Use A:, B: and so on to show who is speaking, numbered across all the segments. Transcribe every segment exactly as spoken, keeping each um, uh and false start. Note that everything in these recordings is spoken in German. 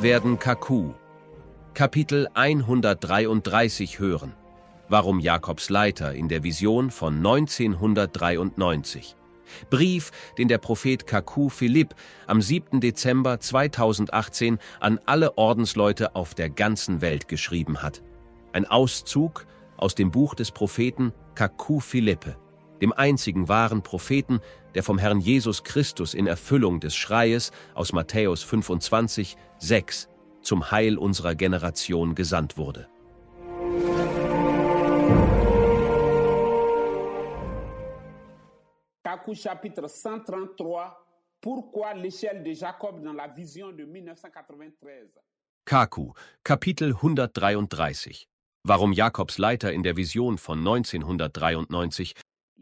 A: werden Kaku. Kapitel hundertdreiunddreißig hören. Warum Jakobs Leiter in der Vision von neunzehnhundertdreiundneunzig. Brief, den der Prophet Kaku Philipp am siebten Dezember zweitausendachtzehn an alle Ordensleute auf der ganzen Welt geschrieben hat. Ein Auszug aus dem Buch des Propheten Kaku Philippe, dem einzigen wahren Propheten, der vom Herrn Jesus Christus in Erfüllung des Schreies aus Matthäus fünfundzwanzig, sechs zum Heil unserer Generation gesandt wurde.
B: Kaku chapitre cent trente-trois. Pourquoi l'échelle de Jacob dans la vision de mille neuf cent quatre-vingt-treize?
A: Kaku, Kapitel hundertdreiunddreißig. Warum Jakobs Leiter in der Vision von neunzehnhundertdreiundneunzig.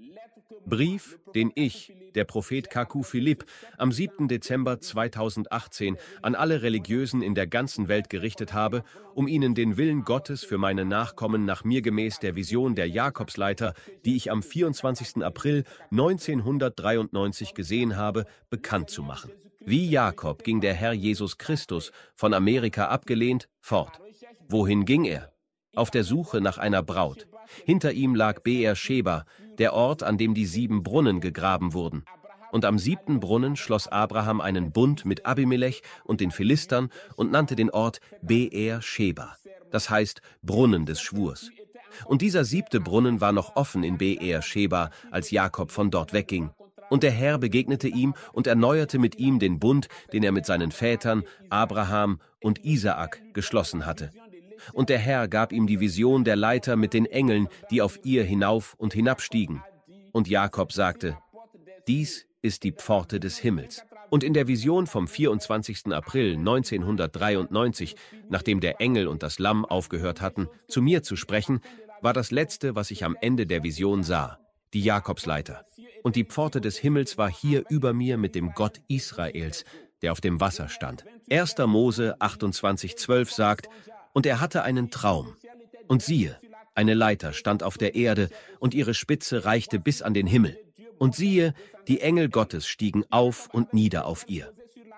A: Brief, den ich, der Prophet Kaku Philipp, am siebten Dezember zweitausendachtzehn an alle Religiösen in der ganzen Welt gerichtet habe, um ihnen den Willen Gottes für meine Nachkommen nach mir gemäß der Vision der Jakobsleiter, die ich am vierundzwanzigsten April neunzehnhundertdreiundneunzig gesehen habe, bekannt zu machen. Wie Jakob ging der Herr Jesus Christus, von Amerika abgelehnt, fort. Wohin ging er? Auf der Suche nach einer Braut. Hinter ihm lag Beer-Sheba, der Ort, an dem die sieben Brunnen gegraben wurden. Und am siebten Brunnen schloss Abraham einen Bund mit Abimelech und den Philistern und nannte den Ort Beer-Sheba, das heißt Brunnen des Schwurs. Und dieser siebte Brunnen war noch offen in Beer-Sheba, als Jakob von dort wegging. Und der Herr begegnete ihm und erneuerte mit ihm den Bund, den er mit seinen Vätern Abraham und Isaak geschlossen hatte. Und der Herr gab ihm die Vision der Leiter mit den Engeln, die auf ihr hinauf und hinabstiegen. Und Jakob sagte, dies ist die Pforte des Himmels. Und in der Vision vom vierundzwanzigsten April neunzehnhundertdreiundneunzig, nachdem der Engel und das Lamm aufgehört hatten, zu mir zu sprechen, war das Letzte, was ich am Ende der Vision sah, die Jakobsleiter. Und die Pforte des Himmels war hier über mir mit dem Gott Israels, der auf dem Wasser stand. erster Mose achtundzwanzig zwölf sagt, und er hatte einen Traum. Und siehe, eine Leiter stand auf der Erde, und ihre Spitze reichte bis an den Himmel. Und siehe, die Engel Gottes stiegen auf und nieder auf ihr.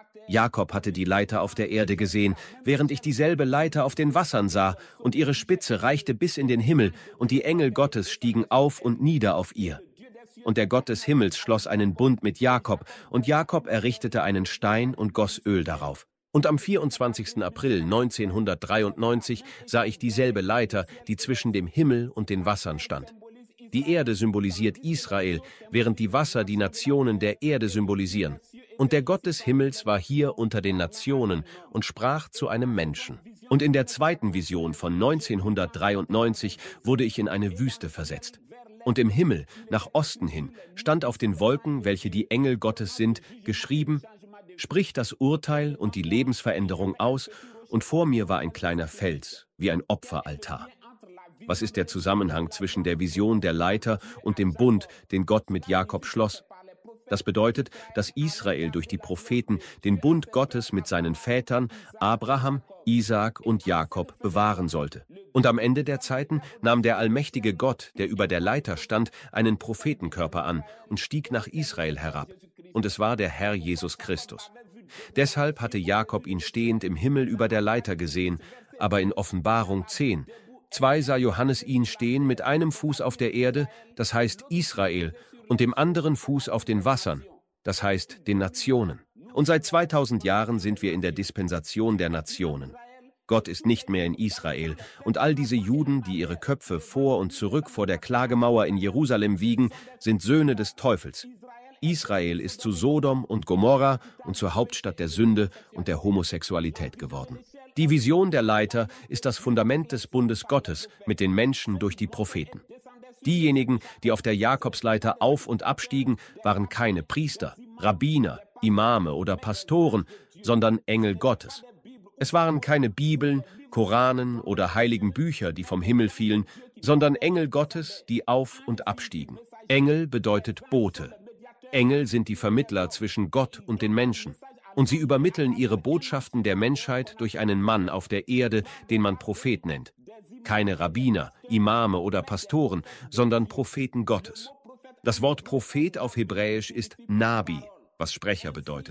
A: Jakob hatte die Leiter auf der Erde gesehen, während ich dieselbe Leiter auf den Wassern sah, und ihre Spitze reichte bis in den Himmel, und die Engel Gottes stiegen auf und nieder auf ihr. Und der Gott des Himmels schloss einen Bund mit Jakob, und Jakob errichtete einen Stein und goss Öl darauf. Und am vierundzwanzigsten April neunzehnhundertdreiundneunzig sah ich dieselbe Leiter, die zwischen dem Himmel und den Wassern stand. Die Erde symbolisiert Israel, während die Wasser die Nationen der Erde symbolisieren. Und der Gott des Himmels war hier unter den Nationen und sprach zu einem Menschen. Und in der zweiten Vision von neunzehnhundertdreiundneunzig wurde ich in eine Wüste versetzt. Und im Himmel, nach Osten hin, stand auf den Wolken, welche die Engel Gottes sind, geschrieben, spricht das Urteil und die Lebensveränderung aus, und vor mir war ein kleiner Fels, wie ein Opferaltar. Was ist der Zusammenhang zwischen der Vision der Leiter und dem Bund, den Gott mit Jakob schloss? Das bedeutet, dass Israel durch die Propheten den Bund Gottes mit seinen Vätern Abraham, Isaak und Jakob bewahren sollte. Und am Ende der Zeiten nahm der allmächtige Gott, der über der Leiter stand, einen Prophetenkörper an und stieg nach Israel herab. Und es war der Herr Jesus Christus. Deshalb hatte Jakob ihn stehend im Himmel über der Leiter gesehen, aber in Offenbarung zehn. Zwei sah Johannes ihn stehen mit einem Fuß auf der Erde, das heißt Israel, und dem anderen Fuß auf den Wassern, das heißt den Nationen. Und seit zweitausend Jahren sind wir in der Dispensation der Nationen. Gott ist nicht mehr in Israel, und all diese Juden, die ihre Köpfe vor und zurück vor der Klagemauer in Jerusalem wiegen, sind Söhne des Teufels. Israel ist zu Sodom und Gomorra und zur Hauptstadt der Sünde und der Homosexualität geworden. Die Vision der Leiter ist das Fundament des Bundes Gottes mit den Menschen durch die Propheten. Diejenigen, die auf der Jakobsleiter auf- und abstiegen, waren keine Priester, Rabbiner, Imame oder Pastoren, sondern Engel Gottes. Es waren keine Bibeln, Koranen oder heiligen Bücher, die vom Himmel fielen, sondern Engel Gottes, die auf- und abstiegen. Engel bedeutet Bote. Engel sind die Vermittler zwischen Gott und den Menschen. Und sie übermitteln ihre Botschaften der Menschheit durch einen Mann auf der Erde, den man Prophet nennt. Keine Rabbiner, Imame oder Pastoren, sondern Propheten Gottes. Das Wort Prophet auf Hebräisch ist Nabi, was Sprecher bedeutet.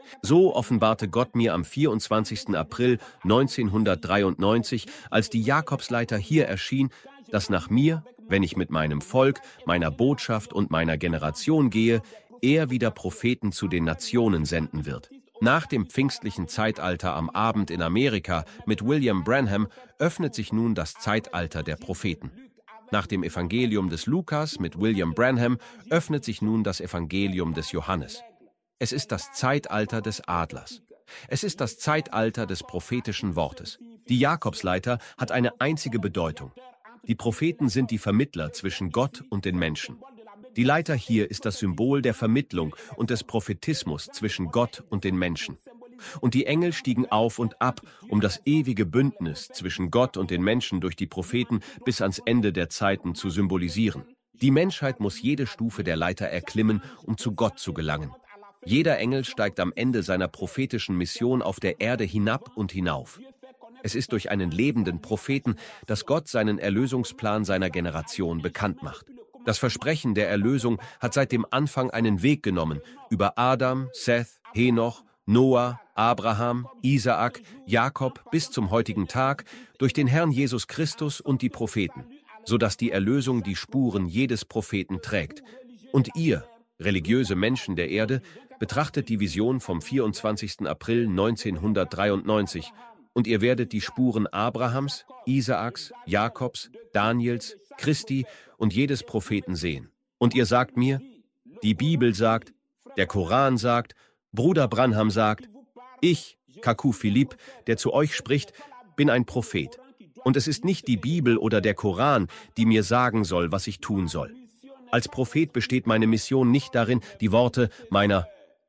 A: So offenbarte Gott mir am vierundzwanzigsten April neunzehnhundertdreiundneunzig, als die Jakobsleiter hier erschien, dass nach mir, wenn ich mit meinem Volk, meiner Botschaft und meiner Generation gehe, er wieder Propheten zu den Nationen senden wird. Nach dem pfingstlichen Zeitalter am Abend in Amerika mit William Branham öffnet sich nun das Zeitalter der Propheten. Nach dem Evangelium des Lukas mit William Branham öffnet sich nun das Evangelium des Johannes. Es ist das Zeitalter des Adlers. Es ist das Zeitalter des prophetischen Wortes. Die Jakobsleiter hat eine einzige Bedeutung. Die Propheten sind die Vermittler zwischen Gott und den Menschen. Die Leiter hier ist das Symbol der Vermittlung und des Prophetismus zwischen Gott und den Menschen. Und die Engel stiegen auf und ab, um das ewige Bündnis zwischen Gott und den Menschen durch die Propheten bis ans Ende der Zeiten zu symbolisieren. Die Menschheit muss jede Stufe der Leiter erklimmen, um zu Gott zu gelangen. Jeder Engel steigt am Ende seiner prophetischen Mission auf der Erde hinab und hinauf. Es ist durch einen lebenden Propheten, dass Gott seinen Erlösungsplan seiner Generation bekannt macht. Das Versprechen der Erlösung hat seit dem Anfang einen Weg genommen, über Adam, Seth, Henoch, Noah, Abraham, Isaak, Jakob bis zum heutigen Tag, durch den Herrn Jesus Christus und die Propheten, sodass die Erlösung die Spuren jedes Propheten trägt. Und ihr, religiöse Menschen der Erde, betrachtet die Vision vom vierundzwanzigsten April neunzehnhundertdreiundneunzig und ihr werdet die Spuren Abrahams, Isaaks, Jakobs, Daniels, Christi und jedes Propheten sehen. Und ihr sagt mir, die Bibel sagt, der Koran sagt, Bruder Branham sagt, ich, Kaku Philipp, der zu euch spricht, bin ein Prophet. Und es ist nicht die Bibel oder der Koran, die mir sagen soll, was ich tun soll. Als Prophet besteht meine Mission nicht darin, die Worte meiner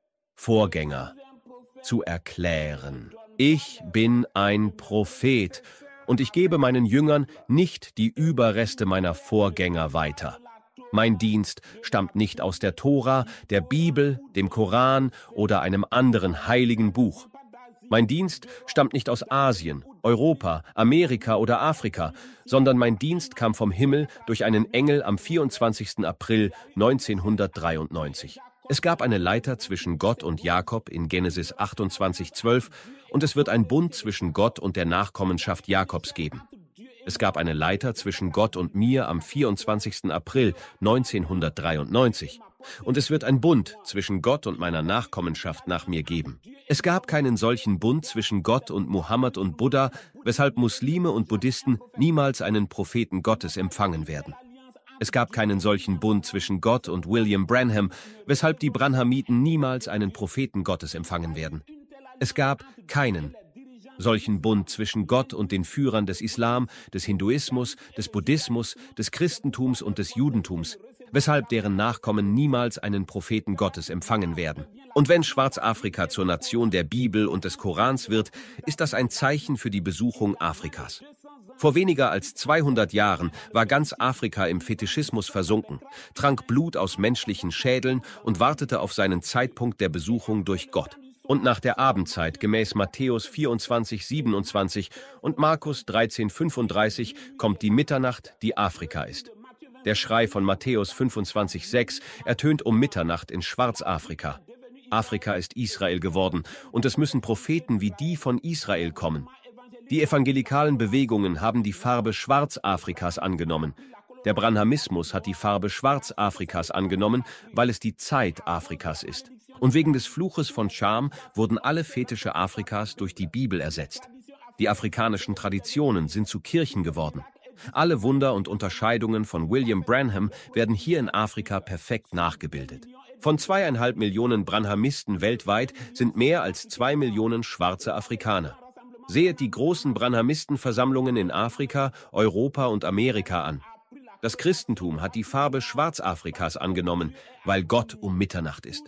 A: Vorgänger zu erklären. Ich bin ein Prophet und ich gebe meinen Jüngern nicht die Überreste meiner Vorgänger weiter. Mein Dienst stammt nicht aus der Tora, der Bibel, dem Koran oder einem anderen heiligen Buch. Mein Dienst stammt nicht aus Asien, Europa, Amerika oder Afrika, sondern mein Dienst kam vom Himmel durch einen Engel am vierundzwanzigsten April neunzehnhundertdreiundneunzig. Es gab eine Leiter zwischen Gott und Jakob in Genesis achtundzwanzig zwölf und es wird ein Bund zwischen Gott und der Nachkommenschaft Jakobs geben. Es gab eine Leiter zwischen Gott und mir am vierundzwanzigsten April neunzehnhundertdreiundneunzig. Und es wird ein Bund zwischen Gott und meiner Nachkommenschaft nach mir geben. Es gab keinen solchen Bund zwischen Gott und Mohammed und Buddha, weshalb Muslime und Buddhisten niemals einen Propheten Gottes empfangen werden. Es gab keinen solchen Bund zwischen Gott und William Branham, weshalb die Branhamiten niemals einen Propheten Gottes empfangen werden. Es gab keinen solchen Bund zwischen Gott und den Führern des Islam, des Hinduismus, des Buddhismus, des Christentums und des Judentums, weshalb deren Nachkommen niemals einen Propheten Gottes empfangen werden. Und wenn Schwarzafrika zur Nation der Bibel und des Korans wird, ist das ein Zeichen für die Besuchung Afrikas. Vor weniger als zweihundert Jahren war ganz Afrika im Fetischismus versunken, trank Blut aus menschlichen Schädeln und wartete auf seinen Zeitpunkt der Besuchung durch Gott. Und nach der Abendzeit gemäß Matthäus vierundzwanzig siebenundzwanzig und Markus dreizehn fünfunddreißig kommt die Mitternacht, die Afrika ist. Der Schrei von Matthäus fünfundzwanzig sechs ertönt um Mitternacht in Schwarzafrika. Afrika ist Israel geworden und es müssen Propheten wie die von Israel kommen. Die evangelikalen Bewegungen haben die Farbe Schwarzafrikas angenommen. Der Branhamismus hat die Farbe Schwarzafrikas angenommen, weil es die Zeit Afrikas ist. Und wegen des Fluches von Scham wurden alle Fetische Afrikas durch die Bibel ersetzt. Die afrikanischen Traditionen sind zu Kirchen geworden. Alle Wunder und Unterscheidungen von William Branham werden hier in Afrika perfekt nachgebildet. Von zweieinhalb Millionen Branhamisten weltweit sind mehr als zwei Millionen schwarze Afrikaner. Seht die großen Branhamistenversammlungen in Afrika, Europa und Amerika an. Das Christentum hat die Farbe Schwarzafrikas angenommen, weil Gott um Mitternacht ist.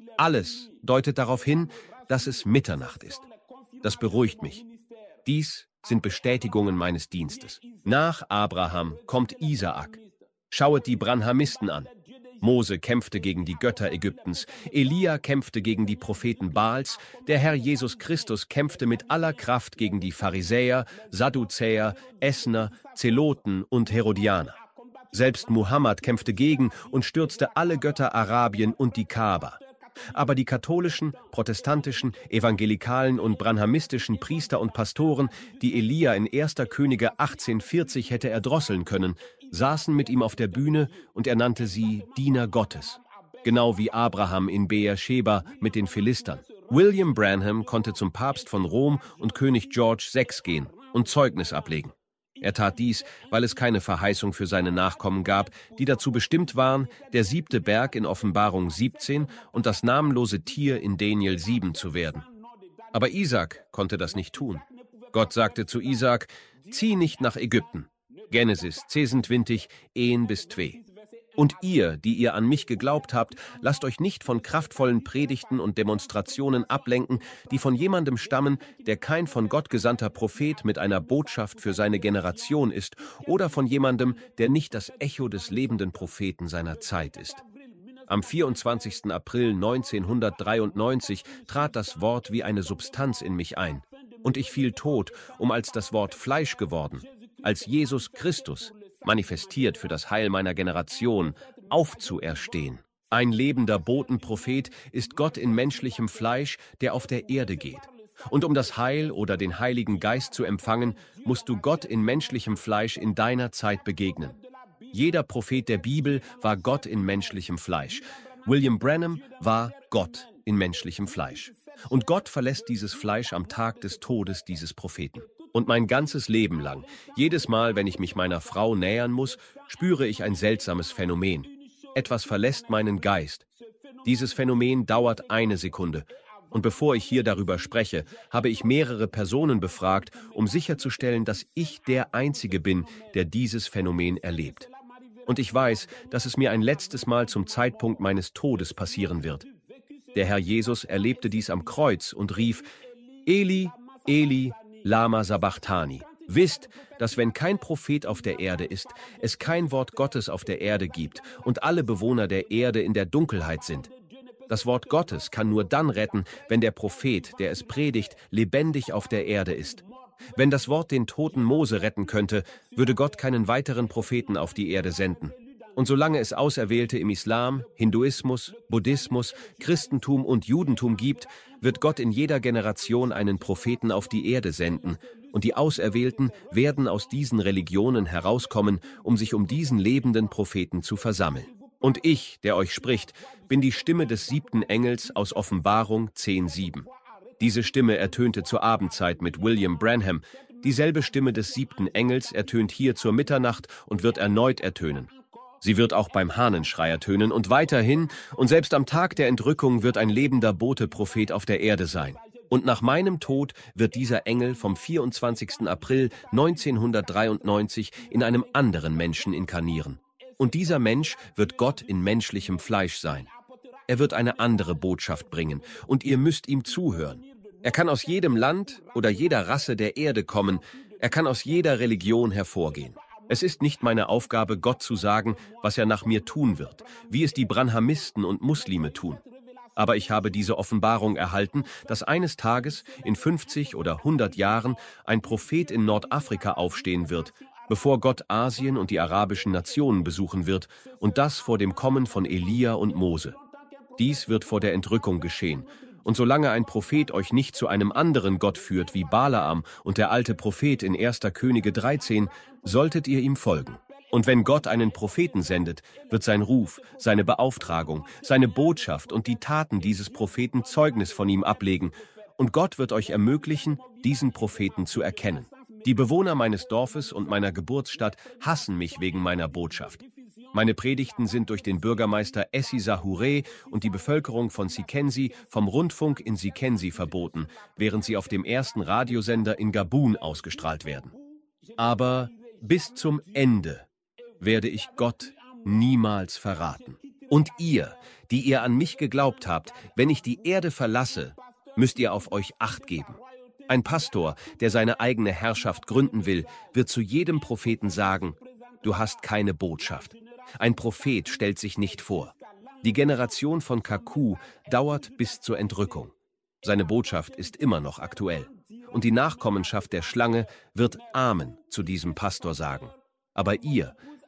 A: Alles deutet darauf hin, dass es Mitternacht ist. Das beruhigt mich. Dies sind Bestätigungen meines Dienstes. Nach Abraham kommt Isaak. Schauet die Branhamisten an. Mose kämpfte gegen die Götter Ägyptens, Elia kämpfte gegen die Propheten Baals, der Herr Jesus Christus kämpfte mit aller Kraft gegen die Pharisäer, Sadduzäer, Essener, Zeloten und Herodianer. Selbst Muhammad kämpfte gegen und stürzte alle Götter Arabien und die Kaaba. Aber die katholischen, protestantischen, evangelikalen und branhamistischen Priester und Pastoren, die Elia in erster Könige achtzehnhundertvierzig hätte erdrosseln können, saßen mit ihm auf der Bühne und er nannte sie Diener Gottes. Genau wie Abraham in Beersheba mit den Philistern. William Branham konnte zum Papst von Rom und König George der Sechste gehen und Zeugnis ablegen. Er tat dies, weil es keine Verheißung für seine Nachkommen gab, die dazu bestimmt waren, der siebte Berg in Offenbarung siebzehn und das namenlose Tier in Daniel sieben zu werden. Aber Isaak konnte das nicht tun. Gott sagte zu Isaak, zieh nicht nach Ägypten. Genesis zehn, ein bis zwei. Und ihr, die ihr an mich geglaubt habt, lasst euch nicht von kraftvollen Predigten und Demonstrationen ablenken, die von jemandem stammen, der kein von Gott gesandter Prophet mit einer Botschaft für seine Generation ist, oder von jemandem, der nicht das Echo des lebenden Propheten seiner Zeit ist. Am vierundzwanzigsten April neunzehnhundertdreiundneunzig trat das Wort wie eine Substanz in mich ein, und ich fiel tot, um als das Wort Fleisch geworden, als Jesus Christus, manifestiert für das Heil meiner Generation, aufzuerstehen. Ein lebender Botenprophet ist Gott in menschlichem Fleisch, der auf der Erde geht. Und um das Heil oder den Heiligen Geist zu empfangen, musst du Gott in menschlichem Fleisch in deiner Zeit begegnen. Jeder Prophet der Bibel war Gott in menschlichem Fleisch. William Branham war Gott in menschlichem Fleisch. Und Gott verlässt dieses Fleisch am Tag des Todes dieses Propheten. Und mein ganzes Leben lang, jedes Mal, wenn ich mich meiner Frau nähern muss, spüre ich ein seltsames Phänomen. Etwas verlässt meinen Geist. Dieses Phänomen dauert eine Sekunde. Und bevor ich hier darüber spreche, habe ich mehrere Personen befragt, um sicherzustellen, dass ich der Einzige bin, der dieses Phänomen erlebt. Und ich weiß, dass es mir ein letztes Mal zum Zeitpunkt meines Todes passieren wird. Der Herr Jesus erlebte dies am Kreuz und rief, Eli, Eli, Lama Sabachthani. Wisst, dass wenn kein Prophet auf der Erde ist, es kein Wort Gottes auf der Erde gibt und alle Bewohner der Erde in der Dunkelheit sind. Das Wort Gottes kann nur dann retten, wenn der Prophet, der es predigt, lebendig auf der Erde ist. Wenn das Wort den toten Mose retten könnte, würde Gott keinen weiteren Propheten auf die Erde senden. Und solange es Auserwählte im Islam, Hinduismus, Buddhismus, Christentum und Judentum gibt, wird Gott in jeder Generation einen Propheten auf die Erde senden. Und die Auserwählten werden aus diesen Religionen herauskommen, um sich um diesen lebenden Propheten zu versammeln. Und ich, der euch spricht, bin die Stimme des siebten Engels aus Offenbarung zehn sieben. Diese Stimme ertönte zur Abendzeit mit William Branham. Dieselbe Stimme des siebten Engels ertönt hier zur Mitternacht und wird erneut ertönen. Sie wird auch beim Hahnenschrei ertönen und weiterhin, und selbst am Tag der Entrückung wird ein lebender Bote-Prophet auf der Erde sein. Und nach meinem Tod wird dieser Engel vom vierundzwanzigsten April neunzehnhundertdreiundneunzig in einem anderen Menschen inkarnieren. Und dieser Mensch wird Gott in menschlichem Fleisch sein. Er wird eine andere Botschaft bringen, und ihr müsst ihm zuhören. Er kann aus jedem Land oder jeder Rasse der Erde kommen, er kann aus jeder Religion hervorgehen. Es ist nicht meine Aufgabe, Gott zu sagen, was er nach mir tun wird, wie es die Branhamisten und Muslime tun. Aber ich habe diese Offenbarung erhalten, dass eines Tages, in fünfzig oder hundert Jahren, ein Prophet in Nordafrika aufstehen wird, bevor Gott Asien und die arabischen Nationen besuchen wird, und das vor dem Kommen von Elia und Mose. Dies wird vor der Entrückung geschehen. Und solange ein Prophet euch nicht zu einem anderen Gott führt, wie Balaam und der alte Prophet in erster Könige dreizehn, solltet ihr ihm folgen. Und wenn Gott einen Propheten sendet, wird sein Ruf, seine Beauftragung, seine Botschaft und die Taten dieses Propheten Zeugnis von ihm ablegen. Und Gott wird euch ermöglichen, diesen Propheten zu erkennen. Die Bewohner meines Dorfes und meiner Geburtsstadt hassen mich wegen meiner Botschaft. Meine Predigten sind durch den Bürgermeister Essi Sahure und die Bevölkerung von Sikensi vom Rundfunk in Sikensi verboten, während sie auf dem ersten Radiosender in Gabun ausgestrahlt werden. Aber bis zum Ende werde ich Gott niemals verraten. Und ihr, die ihr an mich geglaubt habt, wenn ich die Erde verlasse, müsst ihr auf euch Acht geben. Ein Pastor, der seine eigene Herrschaft gründen will, wird zu jedem Propheten sagen, du hast keine Botschaft. Ein Prophet stellt sich nicht vor. Die Generation von Kaku dauert bis zur Entrückung. Seine Botschaft ist immer noch aktuell. Und die Nachkommenschaft der Schlange wird Amen zu diesem Pastor sagen. Aber ihr,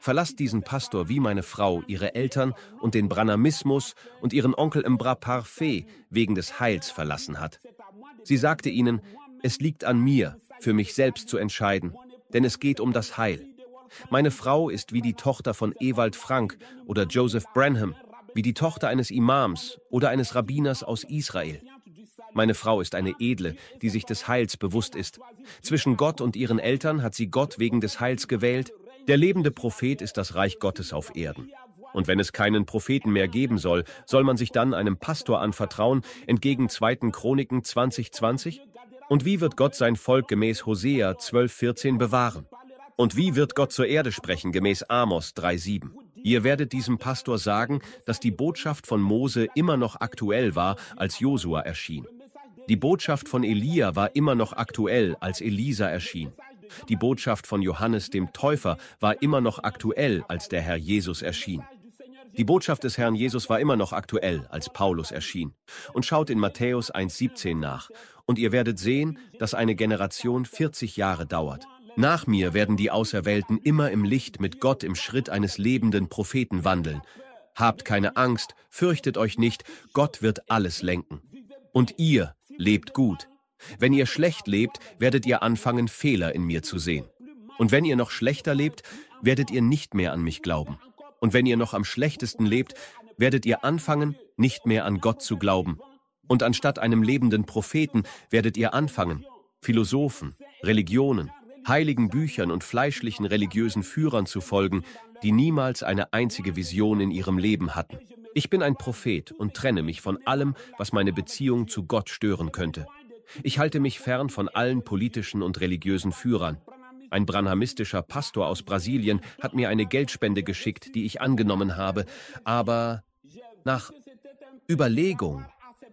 A: Verlasst diesen Pastor wie meine Frau, ihre Eltern und den Branhamismus und ihren Onkel Mbra Parfait wegen des Heils verlassen hat. Sie sagte ihnen, es liegt an mir, für mich selbst zu entscheiden, denn es geht um das Heil. Meine Frau ist wie die Tochter von Ewald Frank oder Joseph Branham, wie die Tochter eines Imams oder eines Rabbiners aus Israel. Meine Frau ist eine Edle, die sich des Heils bewusst ist. Zwischen Gott und ihren Eltern hat sie Gott wegen des Heils gewählt. Der lebende Prophet ist das Reich Gottes auf Erden. Und wenn es keinen Propheten mehr geben soll, soll man sich dann einem Pastor anvertrauen, entgegen zweiten Chroniken zwanzig zwanzig? Und wie wird Gott sein Volk gemäß Hosea zwölf vierzehn bewahren? Und wie wird Gott zur Erde sprechen, gemäß Amos drei sieben? Ihr werdet diesem Pastor sagen, dass die Botschaft von Mose immer noch aktuell war, als Josua erschien. Die Botschaft von Elia war immer noch aktuell, als Elisa erschien. Die Botschaft von Johannes dem Täufer war immer noch aktuell, als der Herr Jesus erschien. Die Botschaft des Herrn Jesus war immer noch aktuell, als Paulus erschien. Und schaut in Matthäus eins siebzehn nach, und ihr werdet sehen, dass eine Generation vierzig Jahre dauert. Nach mir werden die Auserwählten immer im Licht mit Gott im Schritt eines lebenden Propheten wandeln. Habt keine Angst, fürchtet euch nicht, Gott wird alles lenken. Und ihr lebt gut. Wenn ihr schlecht lebt, werdet ihr anfangen, Fehler in mir zu sehen. Und wenn ihr noch schlechter lebt, werdet ihr nicht mehr an mich glauben. Und wenn ihr noch am schlechtesten lebt, werdet ihr anfangen, nicht mehr an Gott zu glauben. Und anstatt einem lebenden Propheten werdet ihr anfangen, Philosophen, Religionen, heiligen Büchern und fleischlichen religiösen Führern zu folgen, die niemals eine einzige Vision in ihrem Leben hatten. Ich bin ein Prophet und trenne mich von allem, was meine Beziehung zu Gott stören könnte. Ich halte mich fern von allen politischen und religiösen Führern. Ein branhamistischer Pastor aus Brasilien hat mir eine Geldspende geschickt, die ich angenommen habe, aber nach Überlegung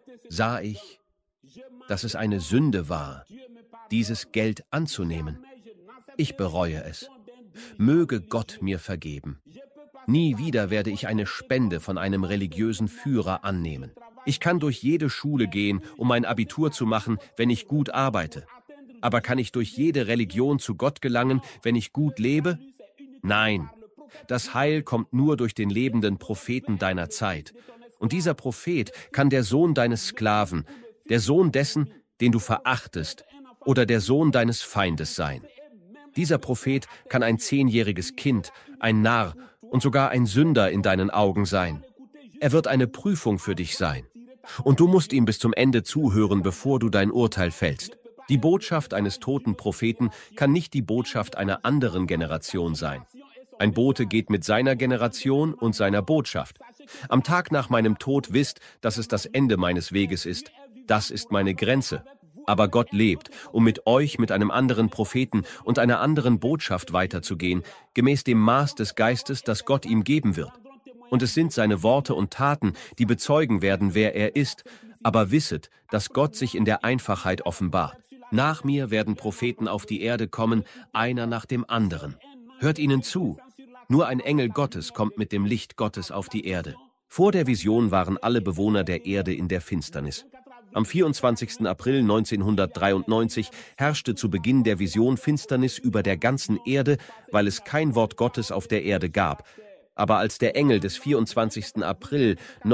A: sah ich, dass es eine Sünde war, dieses Geld anzunehmen. Ich bereue es. Möge Gott mir vergeben. Nie wieder werde ich eine Spende von einem religiösen Führer annehmen. Ich kann durch jede Schule gehen, um mein Abitur zu machen, wenn ich gut arbeite. Aber kann ich durch jede Religion zu Gott gelangen, wenn ich gut lebe? Nein. Das Heil kommt nur durch den lebenden Propheten deiner Zeit. Und dieser Prophet kann der Sohn deines Sklaven, der Sohn dessen, den du verachtest, oder der Sohn deines Feindes sein. Dieser Prophet kann ein zehnjähriges Kind, ein Narr und sogar ein Sünder in deinen Augen sein. Er wird eine Prüfung für dich sein. Und du musst ihm bis zum Ende zuhören, bevor du dein Urteil fällst. Die Botschaft eines toten Propheten kann nicht die Botschaft einer anderen Generation sein. Ein Bote geht mit seiner Generation und seiner Botschaft. Am Tag nach meinem Tod wisst, dass es das Ende meines Weges ist. Das ist meine Grenze. Aber Gott lebt, um mit euch, mit einem anderen Propheten und einer anderen Botschaft weiterzugehen, gemäß dem Maß des Geistes, das Gott ihm geben wird. Und es sind seine Worte und Taten, die bezeugen werden, wer er ist. Aber wisset, dass Gott sich in der Einfachheit offenbart. Nach mir werden Propheten auf die Erde kommen, einer nach dem anderen. Hört ihnen zu. Nur ein Engel Gottes kommt mit dem Licht Gottes auf die Erde. Vor der Vision waren alle Bewohner der Erde in der Finsternis. Am vierundzwanzigsten April neunzehnhundertdreiundneunzig herrschte zu Beginn der Vision Finsternis über der ganzen Erde, weil es kein Wort Gottes auf der Erde gab. Aber als der Engel des vierundzwanzigsten April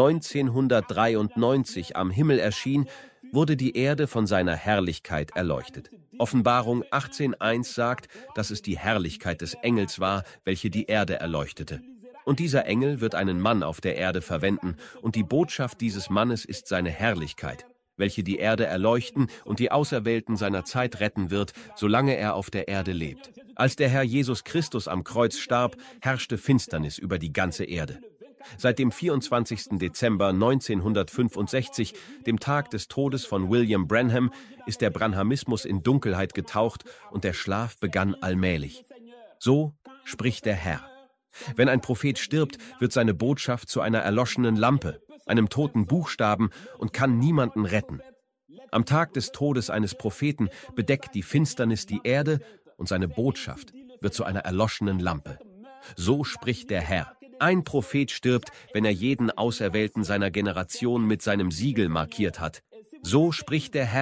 A: neunzehnhundertdreiundneunzig am Himmel erschien, wurde die Erde von seiner Herrlichkeit erleuchtet. Offenbarung achtzehn eins sagt, dass es die Herrlichkeit des Engels war, welche die Erde erleuchtete. Und dieser Engel wird einen Mann auf der Erde verwenden, und die Botschaft dieses Mannes ist seine Herrlichkeit, welche die Erde erleuchten und die Auserwählten seiner Zeit retten wird, solange er auf der Erde lebt. Als der Herr Jesus Christus am Kreuz starb, herrschte Finsternis über die ganze Erde. Seit dem vierundzwanzigsten Dezember neunzehnhundertfünfundsechzig, dem Tag des Todes von William Branham, ist der Branhamismus in Dunkelheit getaucht und der Schlaf begann allmählich. So spricht der Herr. Wenn ein Prophet stirbt, wird seine Botschaft zu einer erloschenen Lampe, einem toten Buchstaben und kann niemanden retten. Am Tag des Todes eines Propheten bedeckt die Finsternis die Erde und seine Botschaft wird zu einer erloschenen Lampe. So spricht der Herr. Ein Prophet stirbt, wenn er jeden Auserwählten seiner Generation mit seinem Siegel markiert hat. So spricht der Herr.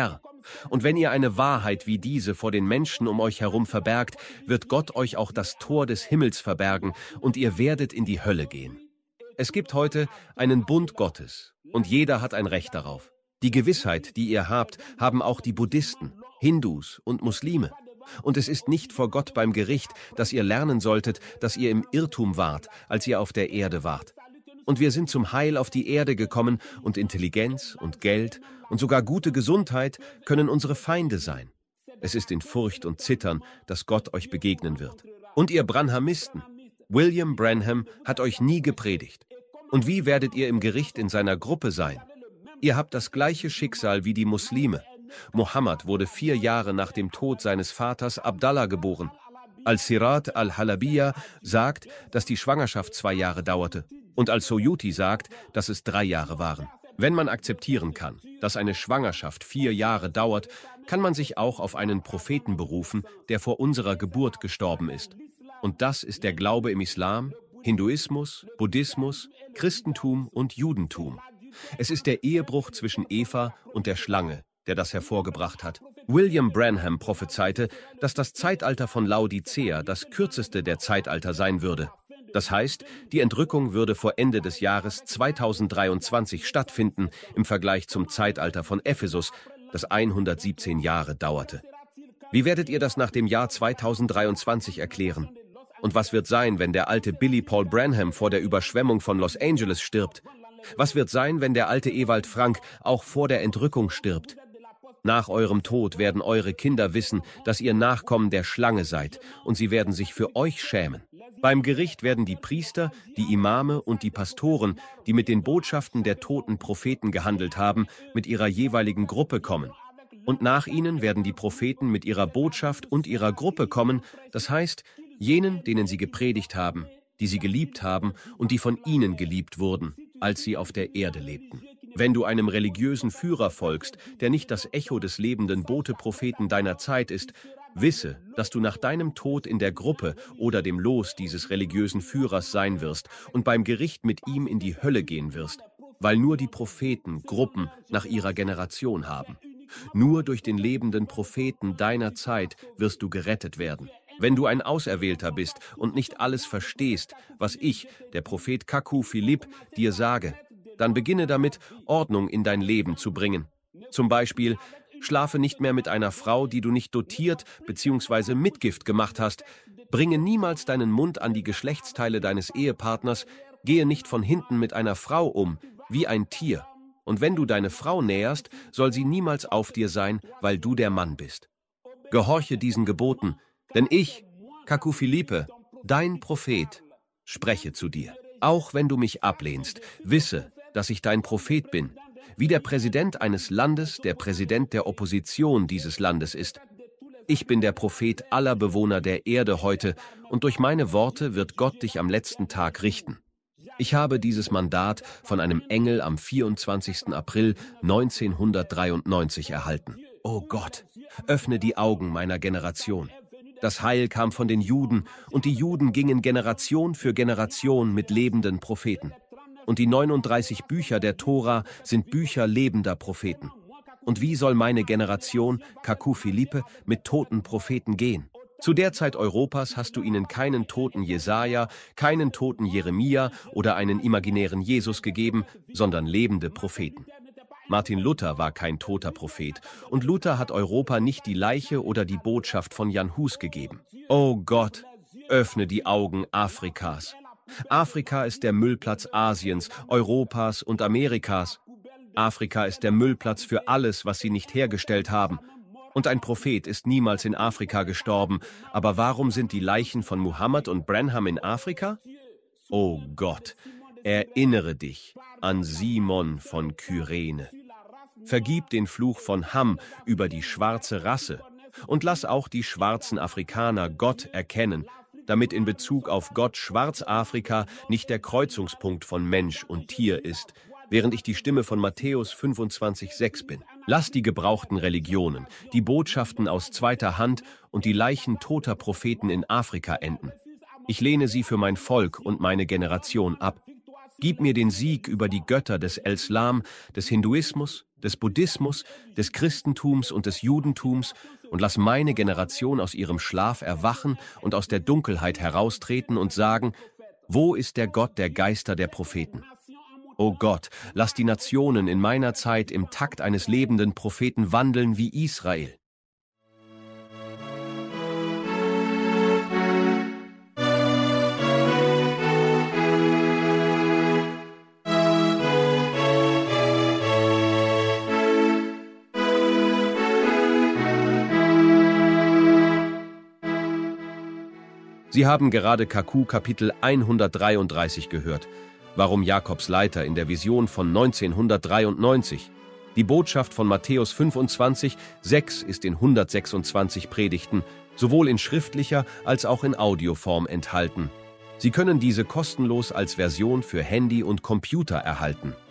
A: Und wenn ihr eine Wahrheit wie diese vor den Menschen um euch herum verbergt, wird Gott euch auch das Tor des Himmels verbergen und ihr werdet in die Hölle gehen. Es gibt heute einen Bund Gottes und jeder hat ein Recht darauf. Die Gewissheit, die ihr habt, haben auch die Buddhisten, Hindus und Muslime. Und es ist nicht vor Gott beim Gericht, dass ihr lernen solltet, dass ihr im Irrtum wart, als ihr auf der Erde wart. Und wir sind zum Heil auf die Erde gekommen und Intelligenz und Geld und sogar gute Gesundheit können unsere Feinde sein. Es ist in Furcht und Zittern, dass Gott euch begegnen wird. Und ihr Branhamisten, William Branham hat euch nie gepredigt. Und wie werdet ihr im Gericht in seiner Gruppe sein? Ihr habt das gleiche Schicksal wie die Muslime. Mohammed wurde vier Jahre nach dem Tod seines Vaters Abdallah geboren. Al-Sirat al-Halabiyya sagt, dass die Schwangerschaft zwei Jahre dauerte. Und Al-Suyuti sagt, dass es drei Jahre waren. Wenn man akzeptieren kann, dass eine Schwangerschaft vier Jahre dauert, kann man sich auch auf einen Propheten berufen, der vor unserer Geburt gestorben ist. Und das ist der Glaube im Islam, Hinduismus, Buddhismus, Christentum und Judentum. Es ist der Ehebruch zwischen Eva und der Schlange, der das hervorgebracht hat. William Branham prophezeite, dass das Zeitalter von Laodicea das kürzeste der Zeitalter sein würde. Das heißt, die Entrückung würde vor Ende des Jahres zweitausenddreiundzwanzig stattfinden im Vergleich zum Zeitalter von Ephesus, das hundertsiebzehn Jahre dauerte. Wie werdet ihr das nach dem Jahr zweitausenddreiundzwanzig erklären? Und was wird sein, wenn der alte Billy Paul Branham vor der Überschwemmung von Los Angeles stirbt? Was wird sein, wenn der alte Ewald Frank auch vor der Entrückung stirbt? Nach eurem Tod werden eure Kinder wissen, dass ihr Nachkommen der Schlange seid, und sie werden sich für euch schämen. Beim Gericht werden die Priester, die Imame und die Pastoren, die mit den Botschaften der toten Propheten gehandelt haben, mit ihrer jeweiligen Gruppe kommen. Und nach ihnen werden die Propheten mit ihrer Botschaft und ihrer Gruppe kommen, das heißt, jenen, denen sie gepredigt haben, die sie geliebt haben und die von ihnen geliebt wurden, als sie auf der Erde lebten. Wenn du einem religiösen Führer folgst, der nicht das Echo des lebenden Bote-Propheten deiner Zeit ist, wisse, dass du nach deinem Tod in der Gruppe oder dem Los dieses religiösen Führers sein wirst und beim Gericht mit ihm in die Hölle gehen wirst, weil nur die Propheten Gruppen nach ihrer Generation haben. Nur durch den lebenden Propheten deiner Zeit wirst du gerettet werden. Wenn du ein Auserwählter bist und nicht alles verstehst, was ich, der Prophet Kaku Philipp, dir sage, dann beginne damit, Ordnung in dein Leben zu bringen. Zum Beispiel, schlafe nicht mehr mit einer Frau, die du nicht dotiert bzw. Mitgift gemacht hast. Bringe niemals deinen Mund an die Geschlechtsteile deines Ehepartners. Gehe nicht von hinten mit einer Frau um, wie ein Tier. Und wenn du deine Frau näherst, soll sie niemals auf dir sein, weil du der Mann bist. Gehorche diesen Geboten, denn ich, Kaku Philippe, dein Prophet, spreche zu dir. Auch wenn du mich ablehnst, wisse, dass ich dein Prophet bin, wie der Präsident eines Landes der Präsident der Opposition dieses Landes ist. Ich bin der Prophet aller Bewohner der Erde heute, und durch meine Worte wird Gott dich am letzten Tag richten. Ich habe dieses Mandat von einem Engel am vierundzwanzigsten April neunzehnhundertdreiundneunzig erhalten. Oh Gott, öffne die Augen meiner Generation. Das Heil kam von den Juden, und die Juden gingen Generation für Generation mit lebenden Propheten. Und die neununddreißig Bücher der Tora sind Bücher lebender Propheten. Und wie soll meine Generation, Kaku Philippe, mit toten Propheten gehen? Zu der Zeit Europas hast du ihnen keinen toten Jesaja, keinen toten Jeremia oder einen imaginären Jesus gegeben, sondern lebende Propheten. Martin Luther war kein toter Prophet, und Luther hat Europa nicht die Leiche oder die Botschaft von Jan Hus gegeben. Oh Gott, öffne die Augen Afrikas. Afrika ist der Müllplatz Asiens, Europas und Amerikas. Afrika ist der Müllplatz für alles, was sie nicht hergestellt haben. Und ein Prophet ist niemals in Afrika gestorben. Aber warum sind die Leichen von Muhammad und Branham in Afrika? Oh Gott, erinnere dich an Simon von Kyrene. Vergib den Fluch von Ham über die schwarze Rasse und lass auch die schwarzen Afrikaner Gott erkennen, damit in Bezug auf Gott Schwarzafrika nicht der Kreuzungspunkt von Mensch und Tier ist, während ich die Stimme von Matthäus fünfundzwanzig sechs bin. Lass die gebrauchten Religionen, die Botschaften aus zweiter Hand und die Leichen toter Propheten in Afrika enden. Ich lehne sie für mein Volk und meine Generation ab. Gib mir den Sieg über die Götter des Islam, des Hinduismus, des Buddhismus, des Christentums und des Judentums und lass meine Generation aus ihrem Schlaf erwachen und aus der Dunkelheit heraustreten und sagen, wo ist der Gott der Geister der Propheten? O Gott, lass die Nationen in meiner Zeit im Takt eines lebenden Propheten wandeln wie Israel. Sie haben gerade K Q Kapitel hundertdreiunddreißig gehört, warum Jakobs Leiter in der Vision von neunzehnhundertdreiundneunzig. Die Botschaft von Matthäus fünfundzwanzig, sechs ist in hundertsechsundzwanzig Predigten, sowohl in schriftlicher als auch in Audioform enthalten. Sie können diese kostenlos als Version für Handy und Computer erhalten.